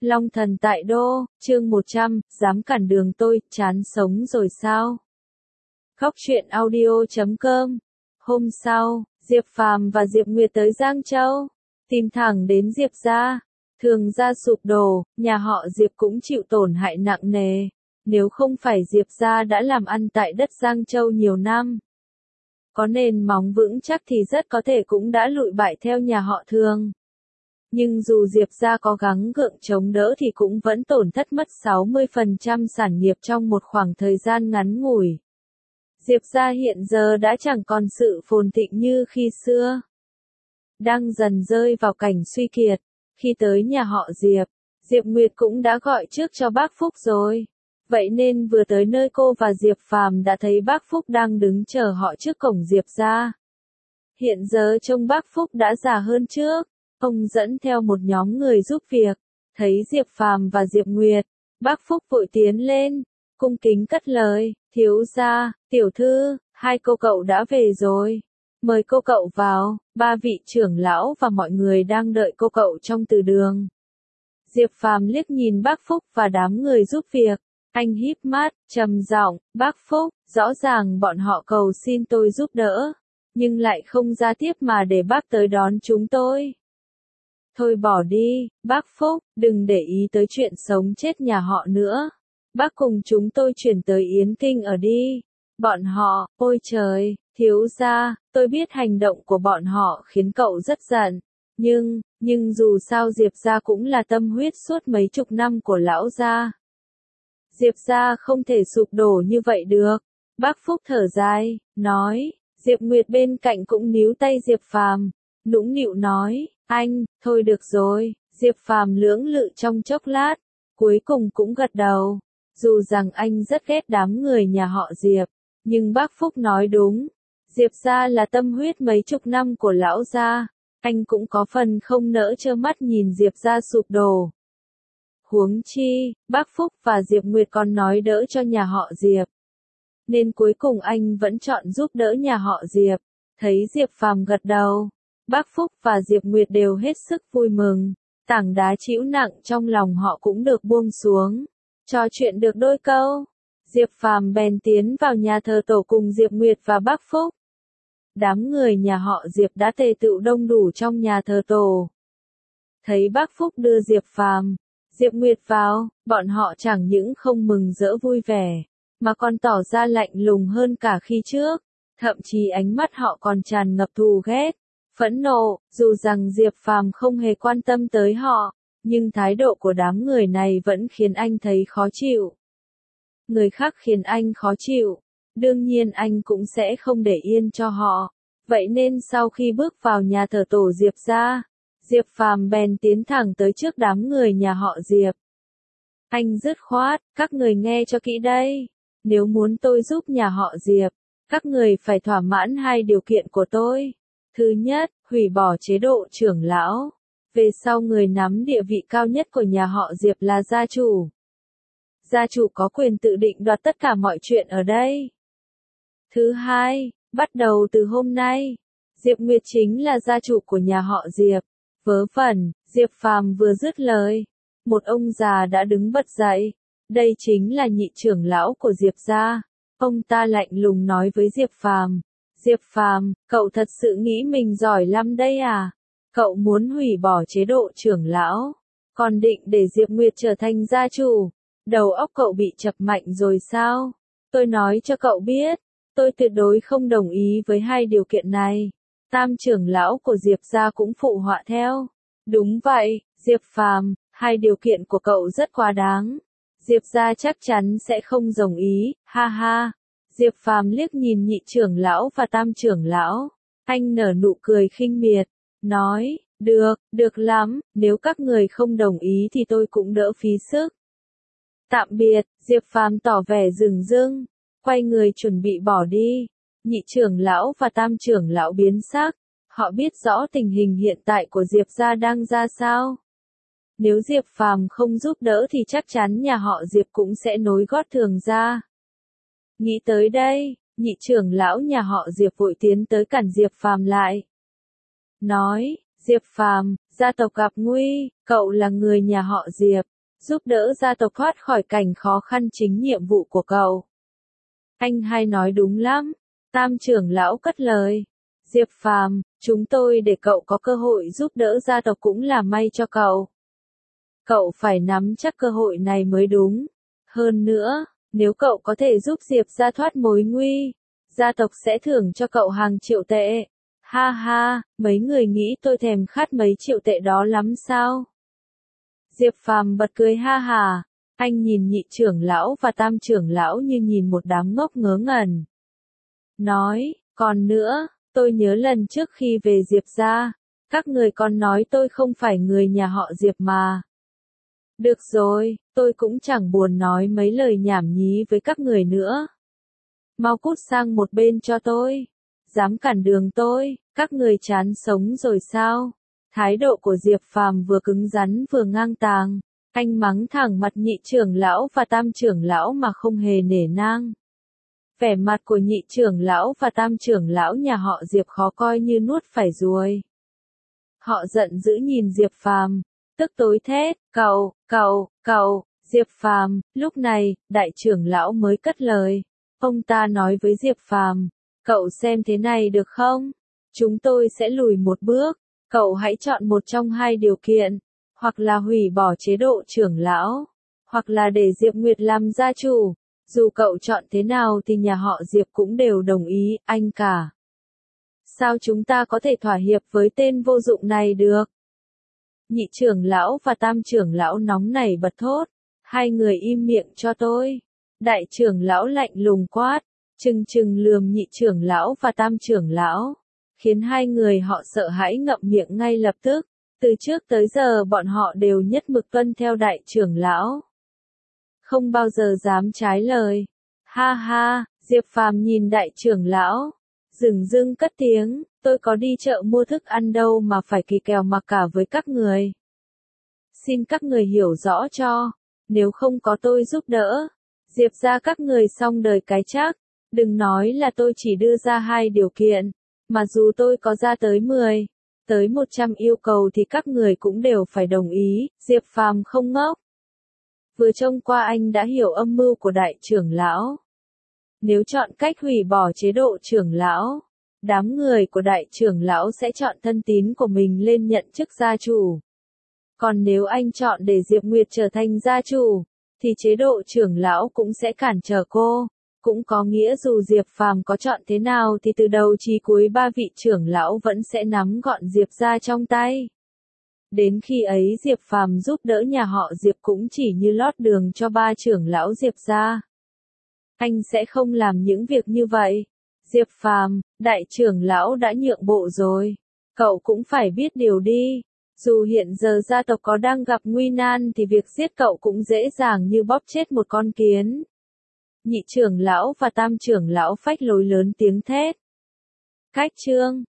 Long thần tại đô, chương 100, dám cản đường tôi, chán sống rồi sao? Khóc chuyện audio.com. Hôm sau, Diệp Phàm và Diệp Nguyệt tới Giang Châu, tìm thẳng đến Diệp gia. Thường gia sụp đổ, nhà họ Diệp cũng chịu tổn hại nặng nề. Nếu không phải Diệp gia đã làm ăn tại đất Giang Châu nhiều năm, có nền móng vững chắc thì rất có thể cũng đã lụi bại theo nhà họ Thường. Nhưng dù Diệp gia có gắng gượng chống đỡ thì cũng vẫn tổn thất mất 60% sản nghiệp trong một khoảng thời gian ngắn ngủi. Diệp gia hiện giờ đã chẳng còn sự phồn thịnh như khi xưa, đang dần rơi vào cảnh suy kiệt. Khi tới nhà họ Diệp, Diệp Nguyệt cũng đã gọi trước cho bác Phúc rồi. Vậy nên vừa tới nơi cô và Diệp Phàm đã thấy bác Phúc đang đứng chờ họ trước cổng Diệp gia. Hiện giờ trông bác Phúc đã già hơn trước. Ông dẫn theo một nhóm người giúp việc, thấy Diệp Phàm và Diệp Nguyệt, bác Phúc vội tiến lên, cung kính cất lời, thiếu gia, tiểu thư, hai cô cậu đã về rồi. Mời cô cậu vào, ba vị trưởng lão và mọi người đang đợi cô cậu trong từ đường. Diệp Phàm liếc nhìn bác Phúc và đám người giúp việc, anh híp mắt, trầm giọng, bác Phúc, rõ ràng bọn họ cầu xin tôi giúp đỡ, nhưng lại không ra tiếp mà để bác tới đón chúng tôi. Thôi bỏ đi, bác Phúc, đừng để ý tới chuyện sống chết nhà họ nữa. Bác cùng chúng tôi chuyển tới Yến Kinh ở đi. Bọn họ, ôi trời, thiếu gia, tôi biết hành động của bọn họ khiến cậu rất giận. Nhưng dù sao Diệp gia cũng là tâm huyết suốt mấy chục năm của lão gia. Diệp gia không thể sụp đổ như vậy được. Bác Phúc thở dài, nói, Diệp Nguyệt bên cạnh cũng níu tay Diệp Phàm, nũng nịu nói, anh, thôi được rồi. Diệp Phàm lưỡng lự trong chốc lát, cuối cùng cũng gật đầu. Dù rằng anh rất ghét đám người nhà họ Diệp, nhưng bác Phúc nói đúng. Diệp gia là tâm huyết mấy chục năm của lão gia, anh cũng có phần không nỡ trơ mắt nhìn Diệp gia sụp đổ. Huống chi, bác Phúc và Diệp Nguyệt còn nói đỡ cho nhà họ Diệp, nên cuối cùng anh vẫn chọn giúp đỡ nhà họ Diệp. Thấy Diệp Phàm gật đầu, bác Phúc và Diệp Nguyệt đều hết sức vui mừng, tảng đá trĩu nặng trong lòng họ cũng được buông xuống. Trò chuyện được đôi câu, Diệp Phàm bèn tiến vào nhà thờ tổ cùng Diệp Nguyệt và bác Phúc. Đám người nhà họ Diệp đã tề tựu đông đủ trong nhà thờ tổ. Thấy bác Phúc đưa Diệp Phàm, Diệp Nguyệt vào, bọn họ chẳng những không mừng rỡ vui vẻ, mà còn tỏ ra lạnh lùng hơn cả khi trước. Thậm chí ánh mắt họ còn tràn ngập thù ghét, phẫn nộ. Dù rằng Diệp Phàm không hề quan tâm tới họ, nhưng thái độ của đám người này vẫn khiến anh thấy khó chịu. Người khác khiến anh khó chịu, đương nhiên anh cũng sẽ không để yên cho họ. Vậy nên sau khi bước vào nhà thờ tổ Diệp gia, Diệp Phàm bèn tiến thẳng tới trước đám người nhà họ Diệp. Anh dứt khoát, các người nghe cho kỹ đây. Nếu muốn tôi giúp nhà họ Diệp, các người phải thỏa mãn hai điều kiện của tôi. Thứ nhất, hủy bỏ chế độ trưởng lão. Về sau người nắm địa vị cao nhất của nhà họ Diệp là gia chủ. Gia chủ có quyền tự định đoạt tất cả mọi chuyện ở đây. Thứ hai, bắt đầu từ hôm nay, Diệp Nguyệt chính là gia chủ của nhà họ Diệp. Vớ vẩn, Diệp Phàm vừa dứt lời, một ông già đã đứng bật dậy. Đây chính là nhị trưởng lão của Diệp gia. Ông ta lạnh lùng nói với Diệp Phàm, Diệp Phàm, cậu thật sự nghĩ mình giỏi lắm đây à? Cậu muốn hủy bỏ chế độ trưởng lão, còn định để Diệp Nguyệt trở thành gia chủ. Đầu óc cậu bị chập mạnh rồi sao? Tôi nói cho cậu biết, tôi tuyệt đối không đồng ý với hai điều kiện này. Tam trưởng lão của Diệp gia cũng phụ họa theo. Đúng vậy, Diệp Phàm, hai điều kiện của cậu rất quá đáng. Diệp gia chắc chắn sẽ không đồng ý, ha ha. Diệp Phàm liếc nhìn nhị trưởng lão và tam trưởng lão. Anh nở nụ cười khinh miệt, nói, được lắm, nếu các người không đồng ý thì tôi cũng đỡ phí sức. Tạm biệt, Diệp Phàm tỏ vẻ dửng dưng, quay người chuẩn bị bỏ đi. Nhị trưởng lão và tam trưởng lão biến sắc, họ biết rõ tình hình hiện tại của Diệp gia đang ra sao. Nếu Diệp Phàm không giúp đỡ thì chắc chắn nhà họ Diệp cũng sẽ nối gót Thường gia. Nghĩ tới đây, nhị trưởng lão nhà họ Diệp vội tiến tới cản Diệp Phàm lại. Nói, Diệp Phàm, gia tộc gặp nguy, cậu là người nhà họ Diệp, giúp đỡ gia tộc thoát khỏi cảnh khó khăn chính nhiệm vụ của cậu. Anh hai nói đúng lắm, Tam trưởng lão cất lời. Diệp Phàm, chúng tôi để cậu có cơ hội giúp đỡ gia tộc cũng là may cho cậu. Cậu phải nắm chắc cơ hội này mới đúng. Hơn nữa, nếu cậu có thể giúp Diệp gia thoát mối nguy, gia tộc sẽ thưởng cho cậu hàng triệu tệ. Ha ha, mấy người nghĩ tôi thèm khát mấy triệu tệ đó lắm sao? Diệp Phàm bật cười ha hà, anh nhìn nhị trưởng lão và tam trưởng lão như nhìn một đám ngốc ngớ ngẩn. Nói, còn nữa, tôi nhớ lần trước khi về Diệp gia, các người còn nói tôi không phải người nhà họ Diệp mà. Được rồi, tôi cũng chẳng buồn nói mấy lời nhảm nhí với các người nữa. Mau cút sang một bên cho tôi. Dám cản đường tôi, các người chán sống rồi sao? Thái độ của Diệp Phàm vừa cứng rắn vừa ngang tàng. Anh mắng thẳng mặt nhị trưởng lão và tam trưởng lão mà không hề nể nang. Vẻ mặt của nhị trưởng lão và tam trưởng lão nhà họ Diệp khó coi như nuốt phải ruồi. Họ giận dữ nhìn Diệp Phàm, tức tối thét, cậu, Diệp Phàm, lúc này, đại trưởng lão mới cất lời. Ông ta nói với Diệp Phàm, cậu xem thế này được không? Chúng tôi sẽ lùi một bước, cậu hãy chọn một trong hai điều kiện, hoặc là hủy bỏ chế độ trưởng lão, hoặc là để Diệp Nguyệt làm gia chủ. Dù cậu chọn thế nào thì nhà họ Diệp cũng đều đồng ý, anh cả. Sao chúng ta có thể thỏa hiệp với tên vô dụng này được? Nhị trưởng lão và tam trưởng lão nóng nảy bật thốt, hai người im miệng cho tôi. Đại trưởng lão lạnh lùng quát, trừng lườm nhị trưởng lão và tam trưởng lão, khiến hai người họ sợ hãi ngậm miệng ngay lập tức. Từ trước tới giờ bọn họ đều nhất mực tuân theo đại trưởng lão, không bao giờ dám trái lời. Ha ha, Diệp Phàm nhìn đại trưởng lão, dửng dưng cất tiếng, tôi có đi chợ mua thức ăn đâu mà phải kỳ kèo mặc cả với các người. Xin các người hiểu rõ cho, nếu không có tôi giúp đỡ, Diệp gia các người xong đời cái chắc. Đừng nói là tôi chỉ đưa ra hai điều kiện, mà dù tôi có ra tới 10, tới 100 yêu cầu thì các người cũng đều phải đồng ý. Diệp Phàm không ngốc. Vừa trông qua anh đã hiểu âm mưu của đại trưởng lão. Nếu chọn cách hủy bỏ chế độ trưởng lão, đám người của đại trưởng lão sẽ chọn thân tín của mình lên nhận chức gia chủ. Còn nếu anh chọn để Diệp Nguyệt trở thành gia chủ, thì chế độ trưởng lão cũng sẽ cản trở cô. Cũng có nghĩa dù Diệp Phàm có chọn thế nào thì từ đầu chí cuối ba vị trưởng lão vẫn sẽ nắm gọn Diệp gia trong tay. Đến khi ấy Diệp Phàm giúp đỡ nhà họ Diệp cũng chỉ như lót đường cho ba trưởng lão Diệp gia. Anh sẽ không làm những việc như vậy. Diệp Phàm, đại trưởng lão đã nhượng bộ rồi. Cậu cũng phải biết điều đi. Dù hiện giờ gia tộc có đang gặp nguy nan thì việc giết cậu cũng dễ dàng như bóp chết một con kiến. Nhị trưởng lão và tam trưởng lão phách lối lớn tiếng thét. Cách chương